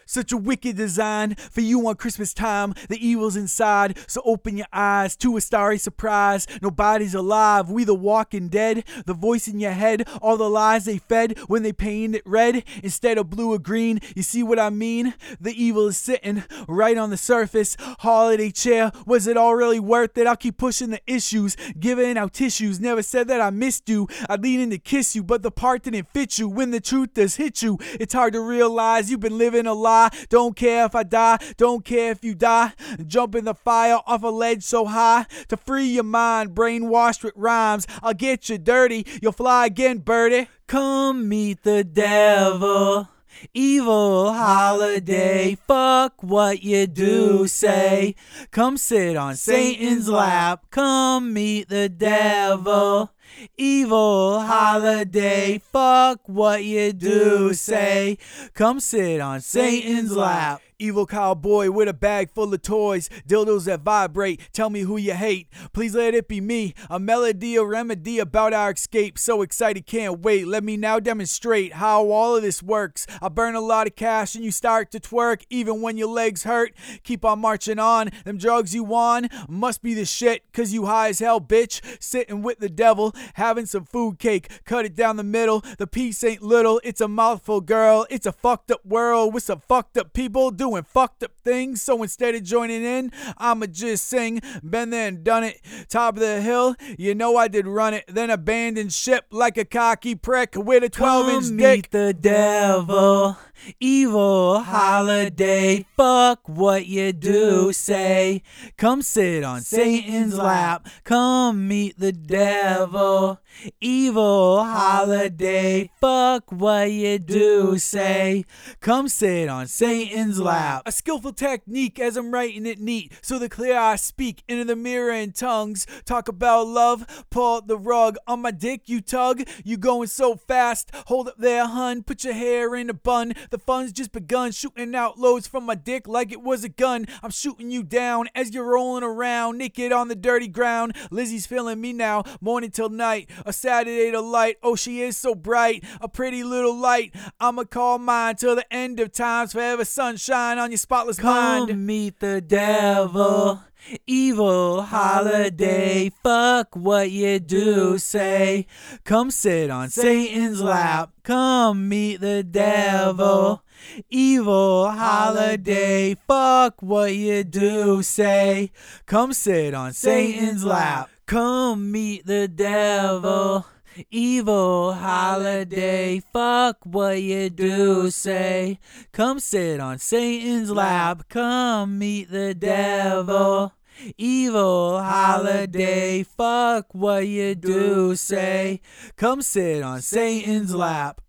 Such a wicked design for you on Christmas time. The evil's inside, so open your eyes to a starry surprise. Nobody's alive, we the walking dead. The voice in your head, all the lies they fed when they painted it red instead of blue or green. You see what I mean? The evil is sitting right on the surface. Holiday cheer, was it all really worth it? I'll keep pushing the issues, giving out tissues. Never said that I missed you. I'd lean in to kiss you, but the part didn't fit you. When the truth does hit you, it's hard to realize you've been living a lie. Don't care if I die, don't care if you die. Jump in the fire off a ledge so high to free your mind, brainwashed with rhymes. I'll get you dirty, you'll fly again, birdie. Come meet the devil. Evil holiday, fuck what you do say. Come sit on Satan's lap, come meet the devil. Evil holiday, fuck what you do say. Come sit on Satan's lap. Evil cowboy with a bag full of toys, dildos that vibrate, tell me who you hate. Please let it be me, a melody, a remedy about our escape. So excited, can't wait. Let me now demonstrate how all of this works. I burn a lot of cash and you start to twerk, even when your legs hurt. Keep on marching on, them drugs you on must be the shit, cause you high as hell, bitch. Sitting with the devil, having some food cake, cut it down the middle. The piece ain't little, it's a mouthful, girl. It's a fucked up world with some fucked up people doing fucked up things. So instead of joining in, I'ma just sing. Been there and done it. Top of the hill, you know I did run it. Then abandoned ship like a cocky prick with a 12-inch dick. Meet the devil. Evil holiday, fuck what you do say. Come sit on Satan's lap, come meet the devil. Evil holiday, fuck what you do say. Come sit on Satan's lap. A skillful technique as I'm writing it neat, so the clear I speak into the mirror in tongues. Talk about love, pull out the rug. On my dick you tug, you going so fast. Hold up there, hun, put your hair in a bun. The fun's just begun, shooting out loads from my dick like it was a gun. I'm shooting you down as you're rolling around, naked on the dirty ground. Lizzie's feeling me now, morning till night. A Saturday delight, oh she is so bright. A pretty little light, I'ma call mine till the end of times. Forever sunshine on your spotless mind. Come meet the devil. Evil holiday, fuck what you do say. Come sit on Satan's lap, come meet the devil. Evil holiday, fuck what you do say. Come sit on Satan's lap, come meet the devil. Evil holiday, fuck what you do say. Come sit on Satan's lap, come meet the devil. Evil holiday, fuck what you do say. Come sit on Satan's lap.